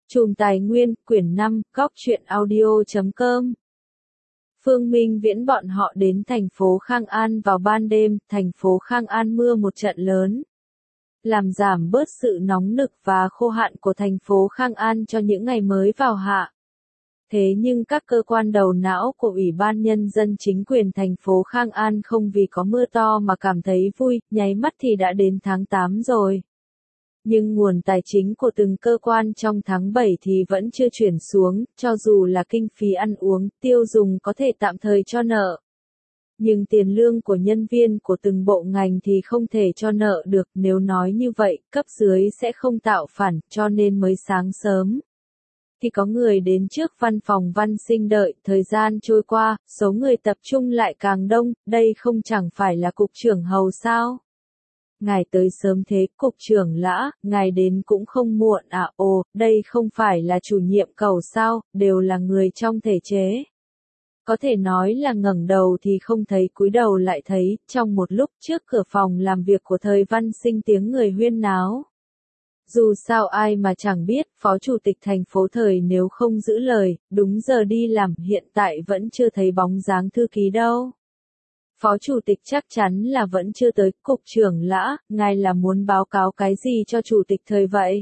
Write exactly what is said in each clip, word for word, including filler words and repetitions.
Chùm Tài Nguyên, quyển năm, góc truyện audio chấm com. Phương Minh Viễn bọn họ đến thành phố Khang An vào ban đêm, thành phố Khang An mưa một trận lớn, làm giảm bớt sự nóng nực và khô hạn của thành phố Khang An cho những ngày mới vào hạ. Thế nhưng các cơ quan đầu não của Ủy ban Nhân dân chính quyền thành phố Khang An không vì có mưa to mà cảm thấy vui, nháy mắt thì đã đến tháng tám rồi. Nhưng nguồn tài chính của từng cơ quan trong tháng bảy thì vẫn chưa chuyển xuống, cho dù là kinh phí ăn uống, tiêu dùng có thể tạm thời cho nợ. Nhưng tiền lương của nhân viên của từng bộ ngành thì không thể cho nợ được, nếu nói như vậy, cấp dưới sẽ không tạo phản, cho nên mới sáng sớm thì có người đến trước văn phòng Văn Sinh đợi, thời gian trôi qua, số người tập trung lại càng đông, đây không chẳng phải là cục trưởng Hầu sao? Ngài tới sớm thế, cục trưởng Lã, ngài đến cũng không muộn à, ồ, đây không phải là chủ nhiệm Cầu sao, đều là người trong thể chế. Có thể nói là ngẩng đầu thì không thấy, cúi đầu lại thấy, trong một lúc trước cửa phòng làm việc của thời Văn Sinh tiếng người huyên náo. Dù sao ai mà chẳng biết, phó chủ tịch thành phố thời nếu không giữ lời, đúng giờ đi làm, hiện tại vẫn chưa thấy bóng dáng thư ký đâu. Phó chủ tịch chắc chắn là vẫn chưa tới. Cục trưởng Lã, ngài là muốn báo cáo cái gì cho chủ tịch thời vậy?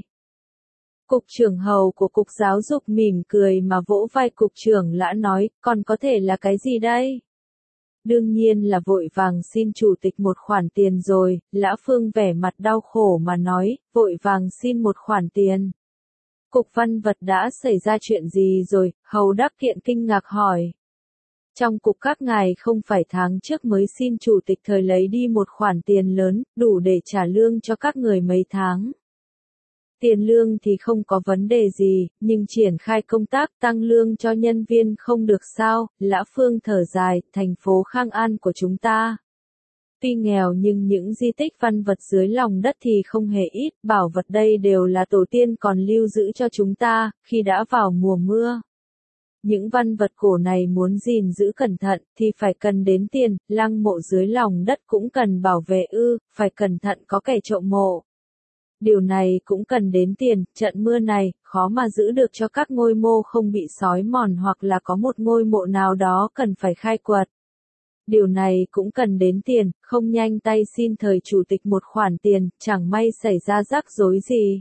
Cục trưởng Hầu của Cục Giáo dục mỉm cười mà vỗ vai cục trưởng Lã nói, còn có thể là cái gì đây? Đương nhiên là vội vàng xin chủ tịch một khoản tiền rồi. Lã Phương vẻ mặt đau khổ mà nói, vội vàng xin một khoản tiền. Cục Văn vật đã xảy ra chuyện gì rồi? Hầu Đắc Kiện kinh ngạc hỏi. Trong cục các ngài không phải tháng trước mới xin chủ tịch thời lấy đi một khoản tiền lớn, đủ để trả lương cho các người mấy tháng. Tiền lương thì không có vấn đề gì, nhưng triển khai công tác tăng lương cho nhân viên không được sao? Lã Phương thở dài, thành phố Khang An của chúng ta. Tuy nghèo nhưng những di tích văn vật dưới lòng đất thì không hề ít, bảo vật đây đều là tổ tiên còn lưu giữ cho chúng ta, khi đã vào mùa mưa. Những văn vật cổ này muốn gìn giữ cẩn thận thì phải cần đến tiền, lăng mộ dưới lòng đất cũng cần bảo vệ ư, phải cẩn thận có kẻ trộm mộ. Điều này cũng cần đến tiền, trận mưa này, khó mà giữ được cho các ngôi mộ không bị xói mòn hoặc là có một ngôi mộ nào đó cần phải khai quật. Điều này cũng cần đến tiền, không nhanh tay xin thời chủ tịch một khoản tiền, chẳng may xảy ra rắc rối gì.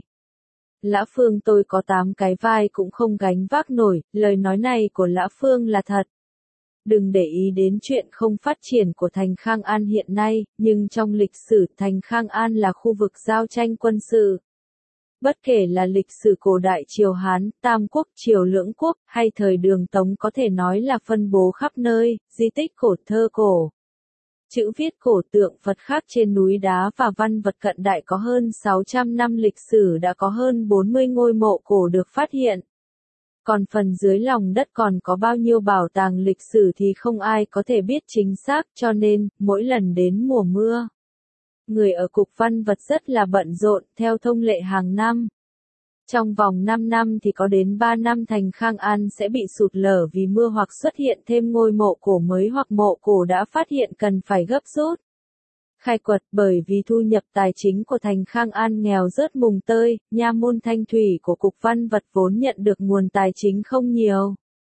Lã Phương tôi có tám cái vai cũng không gánh vác nổi, lời nói này của Lã Phương là thật. Đừng để ý đến chuyện không phát triển của thành Khang An hiện nay, nhưng trong lịch sử thành Khang An là khu vực giao tranh quân sự. Bất kể là lịch sử cổ đại Triều Hán, Tam Quốc, Triều Lưỡng Quốc, hay thời Đường Tống có thể nói là phân bố khắp nơi, di tích cổ thơ cổ. Chữ viết cổ tượng Phật khắc trên núi đá và văn vật cận đại có hơn sáu trăm năm lịch sử đã có hơn bốn mươi ngôi mộ cổ được phát hiện. Còn phần dưới lòng đất còn có bao nhiêu bảo tàng lịch sử thì không ai có thể biết chính xác, cho nên, mỗi lần đến mùa mưa, người ở Cục Văn vật rất là bận rộn, theo thông lệ hàng năm. Trong vòng năm năm thì có đến ba năm thành Khang An sẽ bị sụt lở vì mưa hoặc xuất hiện thêm ngôi mộ cổ mới hoặc mộ cổ đã phát hiện cần phải gấp rút khai quật, bởi vì thu nhập tài chính của thành Khang An nghèo rớt mùng tơi, nha môn Thanh Thủy của Cục Văn vật vốn nhận được nguồn tài chính không nhiều.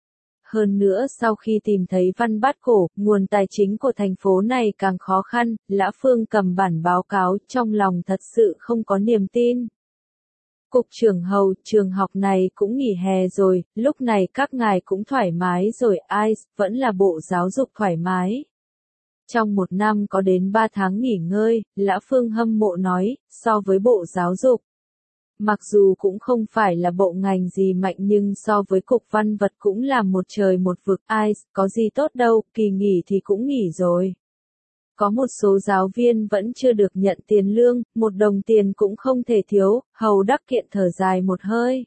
Hơn nữa sau khi tìm thấy văn bát cổ, nguồn tài chính của thành phố này càng khó khăn. Lã Phương cầm bản báo cáo, trong lòng thật sự không có niềm tin. Cục trưởng Hầu, trường học này cũng nghỉ hè rồi, lúc này các ngài cũng thoải mái rồi, ai, vẫn là Bộ Giáo dục thoải mái. Trong một năm có đến ba tháng nghỉ ngơi, Lã Phương hâm mộ nói, so với Bộ Giáo dục. Mặc dù cũng không phải là bộ ngành gì mạnh nhưng so với Cục Văn vật cũng là một trời một vực, ai, có gì tốt đâu, kỳ nghỉ thì cũng nghỉ rồi. Có một số giáo viên vẫn chưa được nhận tiền lương, một đồng tiền cũng không thể thiếu. Hầu Đắc Kiện thở dài một hơi.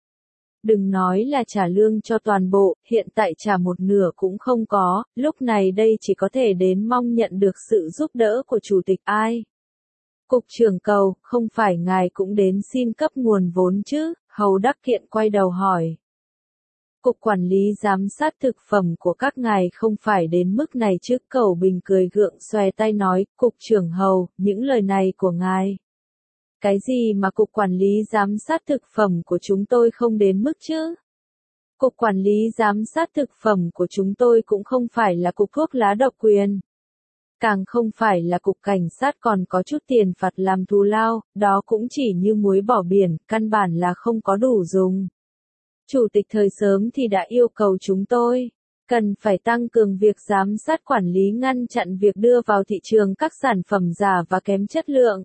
Đừng nói là trả lương cho toàn bộ, hiện tại trả một nửa cũng không có, lúc này đây chỉ có thể đến mong nhận được sự giúp đỡ của chủ tịch ai. Cục trưởng Cầu, không phải ngài cũng đến xin cấp nguồn vốn chứ? Hầu Đắc Kiện quay đầu hỏi. Cục Quản lý Giám sát Thực phẩm của các ngài không phải đến mức này chứ? Cầu Bình cười gượng xòe tay nói, Cục trưởng Hầu, những lời này của ngài Cái gì mà cục quản lý giám sát thực phẩm của chúng tôi không đến mức chứ? Cục quản lý giám sát thực phẩm của chúng tôi cũng không phải là cục thuốc lá độc quyền. Càng không phải là cục cảnh sát còn có chút tiền phạt làm thù lao, đó cũng chỉ như muối bỏ biển, căn bản là không có đủ dùng. Chủ tịch thời sớm thì đã yêu cầu chúng tôi, cần phải tăng cường việc giám sát quản lý ngăn chặn việc đưa vào thị trường các sản phẩm giả và kém chất lượng.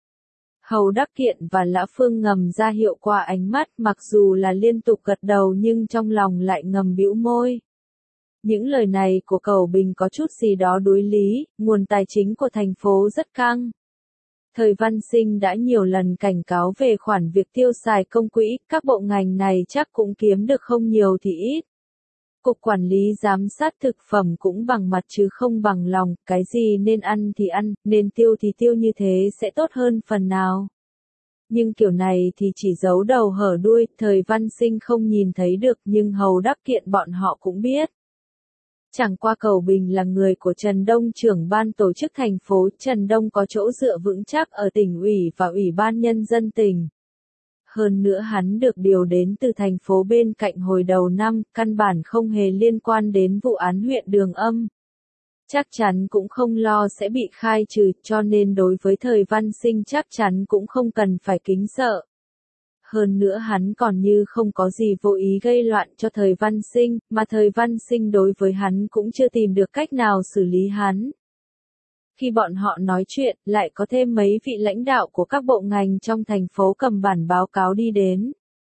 Hầu Đắc Kiện và Lã Phương ngầm ra hiệu qua ánh mắt, mặc dù là liên tục gật đầu nhưng trong lòng lại ngầm bĩu môi. Những lời này của Cẩu Bình có chút gì đó đối lý, nguồn tài chính của thành phố rất căng. Thời Văn Sinh đã nhiều lần cảnh cáo về khoản việc tiêu xài công quỹ, các bộ ngành này chắc cũng kiếm được không nhiều thì ít. Cục quản lý giám sát thực phẩm cũng bằng mặt chứ không bằng lòng, cái gì nên ăn thì ăn, nên tiêu thì tiêu, như thế sẽ tốt hơn phần nào. Nhưng kiểu này thì chỉ giấu đầu hở đuôi, Thời Văn Sinh không nhìn thấy được nhưng Hầu Đắc Kiện bọn họ cũng biết. Chẳng qua Cẩu Bình là người của Trần Đông, trưởng ban tổ chức thành phố, Trần Đông có chỗ dựa vững chắc ở tỉnh ủy và ủy ban nhân dân tỉnh. Hơn nữa hắn được điều đến từ thành phố bên cạnh hồi đầu năm, căn bản không hề liên quan đến vụ án huyện Đường Âm. Chắc chắn cũng không lo sẽ bị khai trừ, cho nên đối với Thời Văn Sinh chắc chắn cũng không cần phải kính sợ. Hơn nữa hắn còn như không có gì vô ý gây loạn cho Thời Văn Sinh, mà Thời Văn Sinh đối với hắn cũng chưa tìm được cách nào xử lý hắn. Khi bọn họ nói chuyện, lại có thêm mấy vị lãnh đạo của các bộ ngành trong thành phố cầm bản báo cáo đi đến.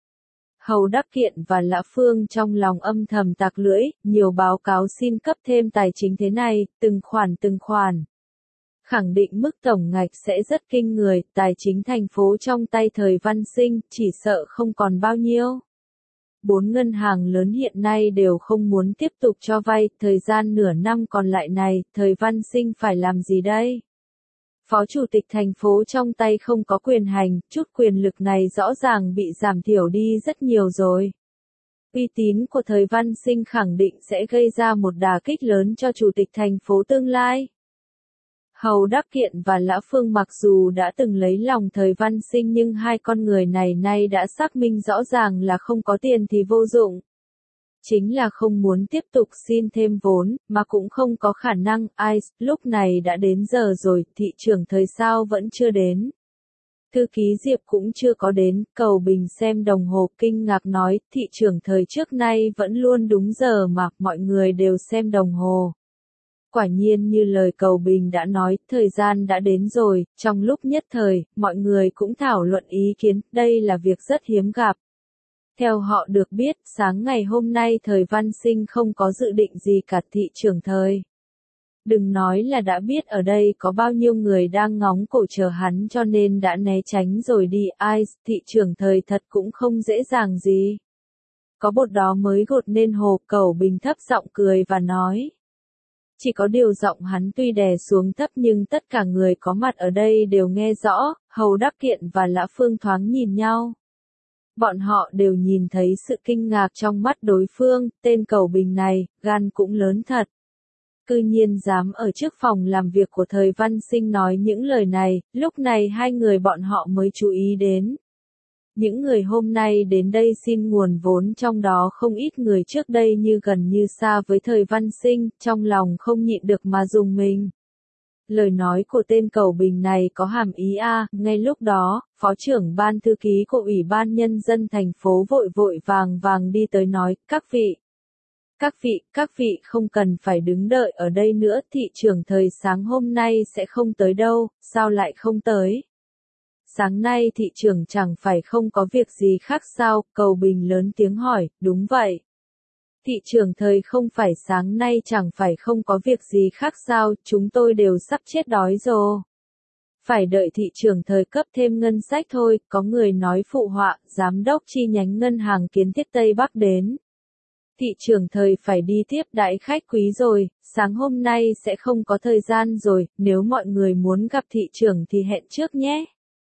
Hầu Đắc Kiện và Lã Phương trong lòng âm thầm tạc lưỡi, nhiều báo cáo xin cấp thêm tài chính thế này, từng khoản từng khoản. Khẳng định mức tổng ngạch sẽ rất kinh người, tài chính thành phố trong tay Thời Văn Sinh, chỉ sợ không còn bao nhiêu. Bốn ngân hàng lớn hiện nay đều không muốn tiếp tục cho vay, thời gian nửa năm còn lại này, Thời Văn Sinh phải làm gì đây? Phó chủ tịch thành phố trong tay không có quyền hành, chút quyền lực này rõ ràng bị giảm thiểu đi rất nhiều rồi. Uy tín của Thời Văn Sinh khẳng định sẽ gây ra một đả kích lớn cho chủ tịch thành phố tương lai. Hầu Đắc Kiện và Lã Phương mặc dù đã từng lấy lòng Thời Văn Sinh nhưng hai con người này nay đã xác minh rõ ràng là không có tiền thì vô dụng. Chính là không muốn tiếp tục xin thêm vốn, mà cũng không có khả năng, ai, lúc này đã đến giờ rồi, thị trưởng Thời sao vẫn chưa đến. Thư ký Diệp cũng chưa có đến, Cẩu Bình xem đồng hồ kinh ngạc nói, thị trưởng Thời trước nay vẫn luôn đúng giờ mà, mọi người đều xem đồng hồ. Quả nhiên như lời Cẩu Bình đã nói, thời gian đã đến rồi, trong lúc nhất thời, mọi người cũng thảo luận ý kiến, đây là việc rất hiếm gặp. Theo họ được biết, sáng ngày hôm nay Thời Văn Sinh không có dự định gì cả, thị trưởng Thời. Đừng nói là đã biết ở đây có bao nhiêu người đang ngóng cổ chờ hắn cho nên đã né tránh rồi đi, ai, thị trưởng Thời thật cũng không dễ dàng gì. Có bột đó mới gột nên hồ, Cẩu Bình thấp giọng cười và nói. Chỉ có điều giọng hắn tuy đè xuống thấp nhưng tất cả người có mặt ở đây đều nghe rõ, Hầu Đắc Kiện và Lã Phương thoáng nhìn nhau. Bọn họ đều nhìn thấy sự kinh ngạc trong mắt đối phương, tên Cẩu Bình này, gan cũng lớn thật. Cư nhiên dám ở trước phòng làm việc của Thời Văn Sinh nói những lời này, lúc này hai người bọn họ mới chú ý đến. Những người hôm nay đến đây xin nguồn vốn trong đó không ít người trước đây như gần như xa với Thời Văn Sinh, trong lòng không nhịn được mà dùng mình. Lời nói của tên Cẩu Bình này có hàm ý a, ngay lúc đó, Phó trưởng ban thư ký của Ủy ban Nhân dân thành phố vội vội vàng vàng đi tới nói, các vị. Các vị, các vị không cần phải đứng đợi ở đây nữa, thị trưởng Thời sáng hôm nay sẽ không tới đâu, sao lại không tới? Sáng nay thị trưởng chẳng phải không có việc gì khác sao, Cẩu Bình lớn tiếng hỏi, đúng vậy. Thị trưởng Thời không phải sáng nay chẳng phải không có việc gì khác sao, chúng tôi đều sắp chết đói rồi. Phải đợi thị trưởng Thời cấp thêm ngân sách thôi, có người nói phụ họa, giám đốc chi nhánh ngân hàng Kiến Thiết Tây Bắc đến. Thị trưởng Thời phải đi tiếp đãi khách quý rồi, sáng hôm nay sẽ không có thời gian rồi, nếu mọi người muốn gặp thị trưởng thì hẹn trước nhé.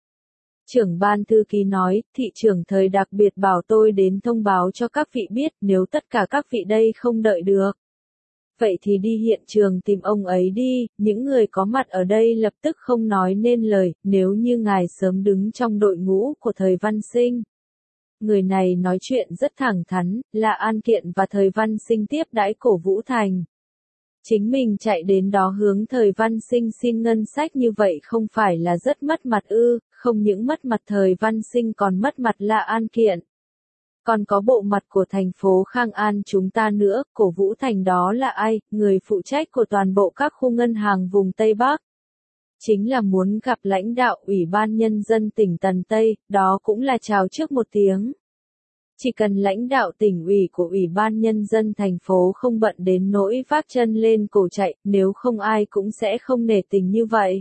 Trưởng ban thư ký nói, thị trưởng Thời đặc biệt bảo tôi đến thông báo cho các vị biết nếu tất cả các vị đây không đợi được. Vậy thì đi hiện trường tìm ông ấy đi, những người có mặt ở đây lập tức không nói nên lời, nếu như ngài sớm đứng trong đội ngũ của thời Văn Sinh. Người này nói chuyện rất thẳng thắn, là An Kiện và thời Văn Sinh tiếp đãi Cổ Vũ Thành. Chính mình chạy đến đó hướng thời Văn Sinh xin ngân sách như vậy không phải là rất mất mặt ư, không những mất mặt thời Văn Sinh còn mất mặt là An Kiện. Còn có bộ mặt của thành phố Khang An chúng ta nữa, Cổ Vũ Thành đó là ai, người phụ trách của toàn bộ các khu ngân hàng vùng Tây Bắc. Chính là muốn gặp lãnh đạo Ủy ban Nhân dân tỉnh Tần Tây, đó cũng là chào trước một tiếng. Chỉ cần lãnh đạo tỉnh ủy của Ủy ban Nhân dân thành phố không bận đến nỗi vác chân lên cổ chạy, nếu không ai cũng sẽ không nể tình như vậy.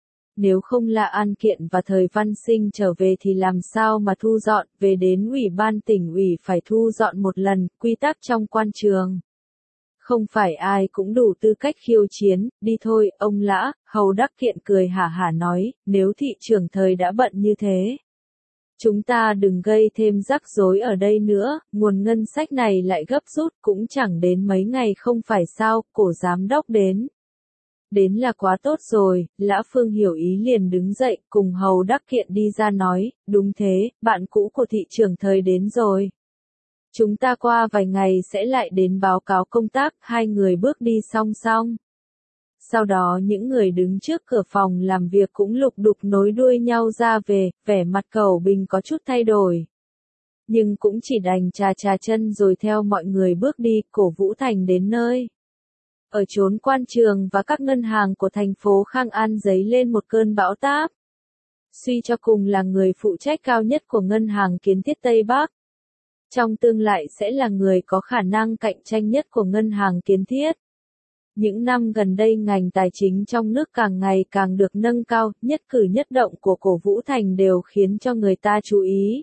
Nếu không là An Kiện và thời Văn Sinh trở về thì làm sao mà thu dọn, về đến Ủy ban tỉnh ủy phải thu dọn một lần, quy tắc trong quan trường. Không phải ai cũng đủ tư cách khiêu chiến, đi thôi, ông Lã, Hầu Đắc Kiện cười hả hả nói, nếu thị trưởng thời đã bận như thế. Chúng ta đừng gây thêm rắc rối ở đây nữa, nguồn ngân sách này lại gấp rút cũng chẳng đến mấy ngày không phải sao, Cổ giám đốc đến. Đến là quá tốt rồi, Lã Phương hiểu ý liền đứng dậy, cùng Hầu Đắc Kiện đi ra nói, đúng thế, bạn cũ của thị trưởng thời đến rồi. Chúng ta qua vài ngày sẽ lại đến báo cáo công tác, hai người bước đi song song. Sau đó những người đứng trước cửa phòng làm việc cũng lục đục nối đuôi nhau ra về, vẻ mặt Cẩu Bình có chút thay đổi. Nhưng cũng chỉ đành chà chà chân rồi theo mọi người bước đi, Cổ Vũ Thành đến nơi. Ở chốn quan trường và các ngân hàng của thành phố Khang An dấy lên một cơn bão táp. Suy cho cùng là người phụ trách cao nhất của ngân hàng Kiến Thiết Tây Bắc. Trong tương lai sẽ là người có khả năng cạnh tranh nhất của ngân hàng Kiến Thiết. Những năm gần đây ngành tài chính trong nước càng ngày càng được nâng cao, nhất cử nhất động của Cổ Vũ Thành đều khiến cho người ta chú ý.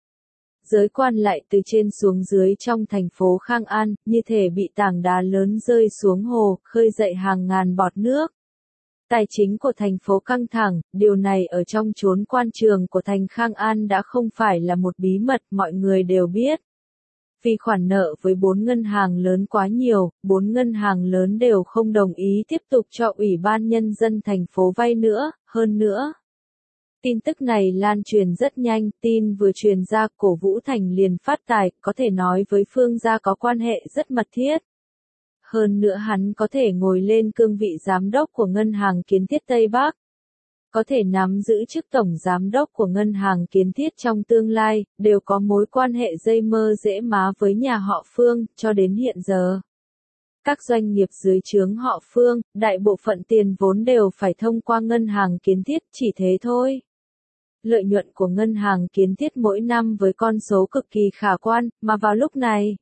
Giới quan lại từ trên xuống dưới trong thành phố Khang An, như thể bị tảng đá lớn rơi xuống hồ, khơi dậy hàng ngàn bọt nước. Tài chính của thành phố căng thẳng, điều này ở trong chốn quan trường của thành Khang An đã không phải là một bí mật, mọi người đều biết. Vì khoản nợ với bốn ngân hàng lớn quá nhiều, bốn ngân hàng lớn đều không đồng ý tiếp tục cho Ủy ban Nhân dân thành phố vay nữa, hơn nữa. Tin tức này lan truyền rất nhanh, tin vừa truyền ra, Cổ Vũ Thành liền phát tài, có thể nói với Phương gia có quan hệ rất mật thiết. Hơn nữa hắn có thể ngồi lên cương vị giám đốc của ngân hàng Kiến Thiết Tây Bắc. Có thể nắm giữ chức tổng giám đốc của ngân hàng Kiến Thiết trong tương lai, đều có mối quan hệ dây mơ dễ má với nhà họ Phương, cho đến hiện giờ. Các doanh nghiệp dưới trướng họ Phương, đại bộ phận tiền vốn đều phải thông qua ngân hàng Kiến Thiết, chỉ thế thôi. Lợi nhuận của ngân hàng Kiến Thiết mỗi năm với con số cực kỳ khả quan, mà vào lúc này,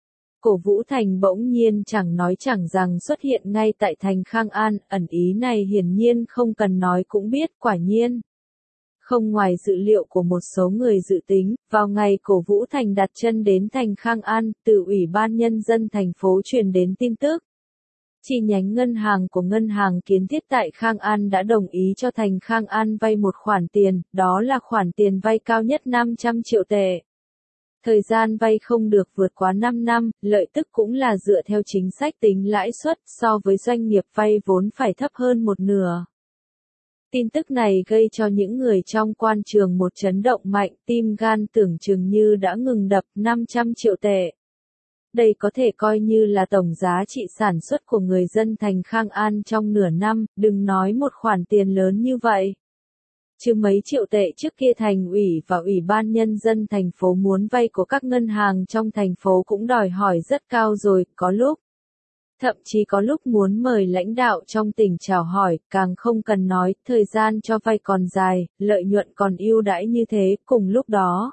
Cổ Vũ Thành bỗng nhiên chẳng nói chẳng rằng xuất hiện ngay tại thành Khang An, ẩn ý này hiển nhiên không cần nói cũng biết, quả nhiên. Không ngoài dự liệu của một số người dự tính, vào ngày Cổ Vũ Thành đặt chân đến thành Khang An, từ Ủy ban Nhân dân thành phố truyền đến tin tức. Chi nhánh ngân hàng của ngân hàng Kiến Thiết tại Khang An đã đồng ý cho thành Khang An vay một khoản tiền, đó là khoản tiền vay cao nhất năm trăm triệu tệ. Thời gian vay không được vượt quá năm năm, lợi tức cũng là dựa theo chính sách tính lãi suất, so với doanh nghiệp vay vốn phải thấp hơn một nửa. Tin tức này gây cho những người trong quan trường một chấn động mạnh, tim gan tưởng chừng như đã ngừng đập, năm trăm triệu tệ. Đây có thể coi như là tổng giá trị sản xuất của người dân thành Khang An trong nửa năm, đừng nói một khoản tiền lớn như vậy. Chứ mấy triệu tệ trước kia thành ủy và Ủy ban Nhân dân thành phố muốn vay của các ngân hàng trong thành phố cũng đòi hỏi rất cao rồi, có lúc. Thậm chí có lúc muốn mời lãnh đạo trong tỉnh chào hỏi, càng không cần nói, thời gian cho vay còn dài, lợi nhuận còn ưu đãi như thế, cùng lúc đó.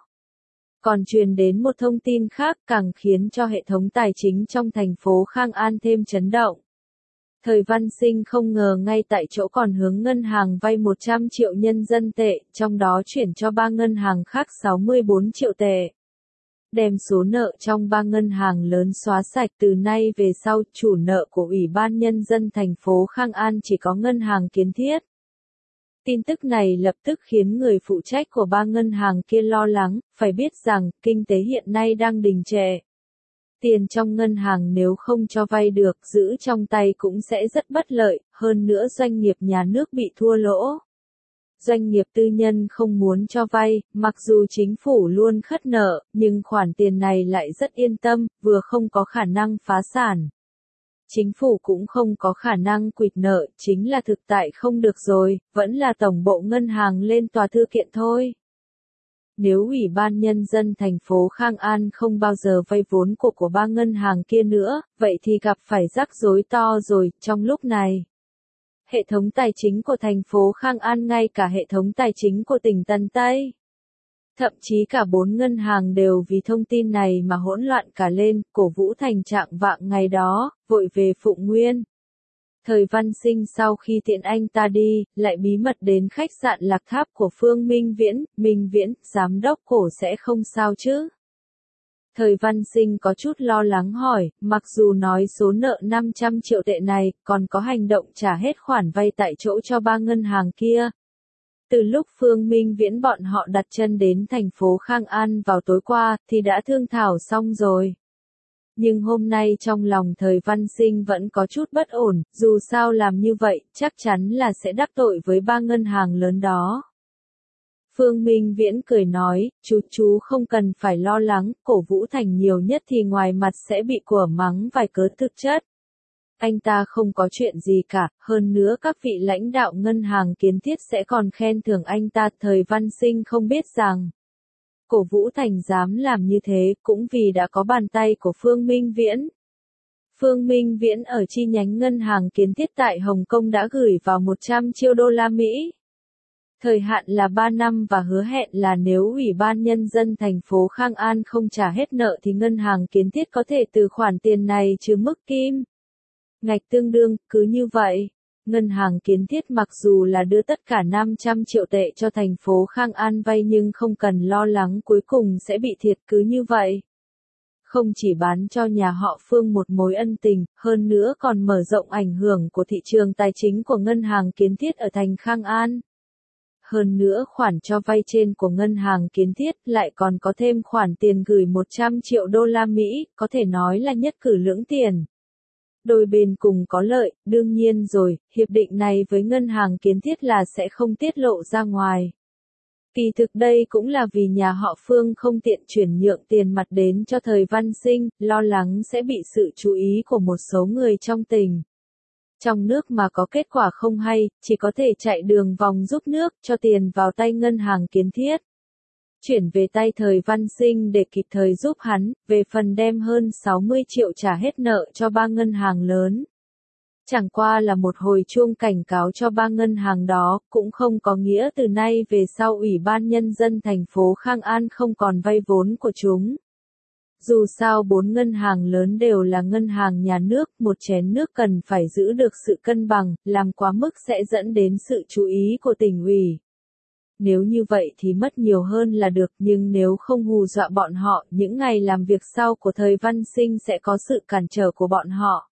Còn truyền đến một thông tin khác càng khiến cho hệ thống tài chính trong thành phố Khang An thêm chấn động. Thời Văn Sinh không ngờ ngay tại chỗ còn hướng ngân hàng vay một trăm triệu nhân dân tệ, trong đó chuyển cho ba ngân hàng khác sáu mươi bốn triệu tệ. Đem số nợ trong ba ngân hàng lớn xóa sạch, từ nay về sau, chủ nợ của Ủy ban Nhân dân thành phố Khang An chỉ có ngân hàng Kiến Thiết. Tin tức này lập tức khiến người phụ trách của ba ngân hàng kia lo lắng, phải biết rằng, kinh tế hiện nay đang đình trệ. Tiền trong ngân hàng nếu không cho vay được, giữ trong tay cũng sẽ rất bất lợi, hơn nữa doanh nghiệp nhà nước bị thua lỗ. Doanh nghiệp tư nhân không muốn cho vay, mặc dù chính phủ luôn khất nợ, nhưng khoản tiền này lại rất yên tâm, vừa không có khả năng phá sản. Chính phủ cũng không có khả năng quỵt nợ, chính là thực tại không được rồi, vẫn là tổng bộ ngân hàng lên tòa thư kiện thôi. Nếu Ủy ban Nhân dân thành phố Khang An không bao giờ vay vốn của của ba ngân hàng kia nữa, vậy thì gặp phải rắc rối to rồi. Trong lúc này, hệ thống tài chính của thành phố Khang An, ngay cả hệ thống tài chính của tỉnh Tân Tây, thậm chí cả bốn ngân hàng đều vì thông tin này mà hỗn loạn cả lên. Cổ Vũ Thành trạng vạng ngày đó, vội về Phụng Nguyên. Thời Văn Sinh sau khi tiễn anh ta đi, lại bí mật đến khách sạn Lạc Tháp của Phương Minh Viễn. Minh Viễn, giám đốc Cổ sẽ không sao chứ? Thời Văn Sinh có chút lo lắng hỏi, mặc dù nói số nợ năm trăm triệu tệ này, còn có hành động trả hết khoản vay tại chỗ cho ba ngân hàng kia. Từ lúc Phương Minh Viễn bọn họ đặt chân đến thành phố Khang An vào tối qua, thì đã thương thảo xong rồi. Nhưng hôm nay trong lòng Thời Văn Sinh vẫn có chút bất ổn, dù sao làm như vậy, chắc chắn là sẽ đắc tội với ba ngân hàng lớn đó. Phương Minh Viễn cười nói, chú chú không cần phải lo lắng, Cổ Vũ Thành nhiều nhất thì ngoài mặt sẽ bị của mắng vài cớ, thực chất. Anh ta không có chuyện gì cả, hơn nữa các vị lãnh đạo ngân hàng kiến thiết sẽ còn khen thưởng anh ta. Thời Văn Sinh không biết rằng, Cổ Vũ Thành dám làm như thế cũng vì đã có bàn tay của Phương Minh Viễn. Phương Minh Viễn ở chi nhánh ngân hàng kiến thiết tại Hồng Kông đã gửi vào một trăm triệu đô la Mỹ. Thời hạn là ba năm và hứa hẹn là nếu Ủy ban Nhân dân thành phố Khang An không trả hết nợ thì ngân hàng kiến thiết có thể từ khoản tiền này trừ mức kim ngạch tương đương. Cứ như vậy, ngân hàng kiến thiết mặc dù là đưa tất cả năm trăm triệu tệ cho thành phố Khang An vay nhưng không cần lo lắng cuối cùng sẽ bị thiệt. Cứ như vậy, không chỉ bán cho nhà họ Phương một mối ân tình, hơn nữa còn mở rộng ảnh hưởng của thị trường tài chính của ngân hàng kiến thiết ở thành Khang An. Hơn nữa khoản cho vay trên của ngân hàng kiến thiết lại còn có thêm khoản tiền gửi một trăm triệu đô la Mỹ, có thể nói là nhất cử lưỡng tiền. Đôi bên cùng có lợi, đương nhiên rồi, hiệp định này với ngân hàng kiến thiết là sẽ không tiết lộ ra ngoài. Kỳ thực đây cũng là vì nhà họ Phương không tiện chuyển nhượng tiền mặt đến cho Thời Văn Sinh, lo lắng sẽ bị sự chú ý của một số người trong tỉnh. Trong nước mà có kết quả không hay, chỉ có thể chạy đường vòng giúp nước, cho tiền vào tay ngân hàng kiến thiết. Chuyển về tay Thời Văn Sinh để kịp thời giúp hắn, về phần đem hơn sáu mươi triệu trả hết nợ cho ba ngân hàng lớn. Chẳng qua là một hồi chuông cảnh cáo cho ba ngân hàng đó, cũng không có nghĩa từ nay về sau Ủy ban Nhân dân thành phố Khang An không còn vay vốn của chúng. Dù sao bốn ngân hàng lớn đều là ngân hàng nhà nước, một chén nước cần phải giữ được sự cân bằng, làm quá mức sẽ dẫn đến sự chú ý của tỉnh ủy. Nếu như vậy thì mất nhiều hơn là được, nhưng nếu không hù dọa bọn họ, những ngày làm việc sau của Thời Văn Sinh sẽ có sự cản trở của bọn họ.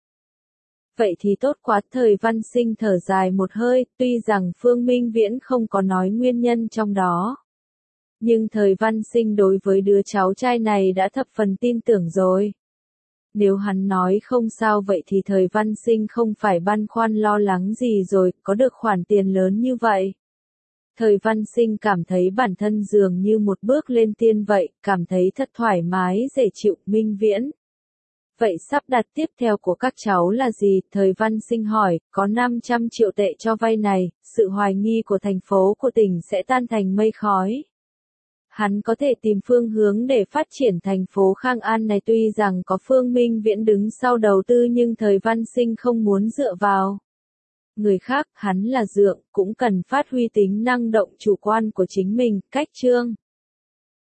Vậy thì tốt quá. Thời Văn Sinh thở dài một hơi, tuy rằng Phương Minh Viễn không có nói nguyên nhân trong đó. Nhưng Thời Văn Sinh đối với đứa cháu trai này đã thập phần tin tưởng rồi. Nếu hắn nói không sao vậy thì Thời Văn Sinh không phải băn khoăn lo lắng gì rồi, có được khoản tiền lớn như vậy. Thời Văn Sinh cảm thấy bản thân dường như một bước lên tiên vậy, cảm thấy thật thoải mái dễ chịu. Minh Viễn, vậy sắp đặt tiếp theo của các cháu là gì? Thời Văn Sinh hỏi, có năm trăm triệu tệ cho vay này, sự hoài nghi của thành phố của tỉnh sẽ tan thành mây khói. Hắn có thể tìm phương hướng để phát triển thành phố Khang An này, tuy rằng có Phương Minh Viễn đứng sau đầu tư nhưng Thời Văn Sinh không muốn dựa vào người khác, hắn là dượng, cũng cần phát huy tính năng động chủ quan của chính mình. Cách chương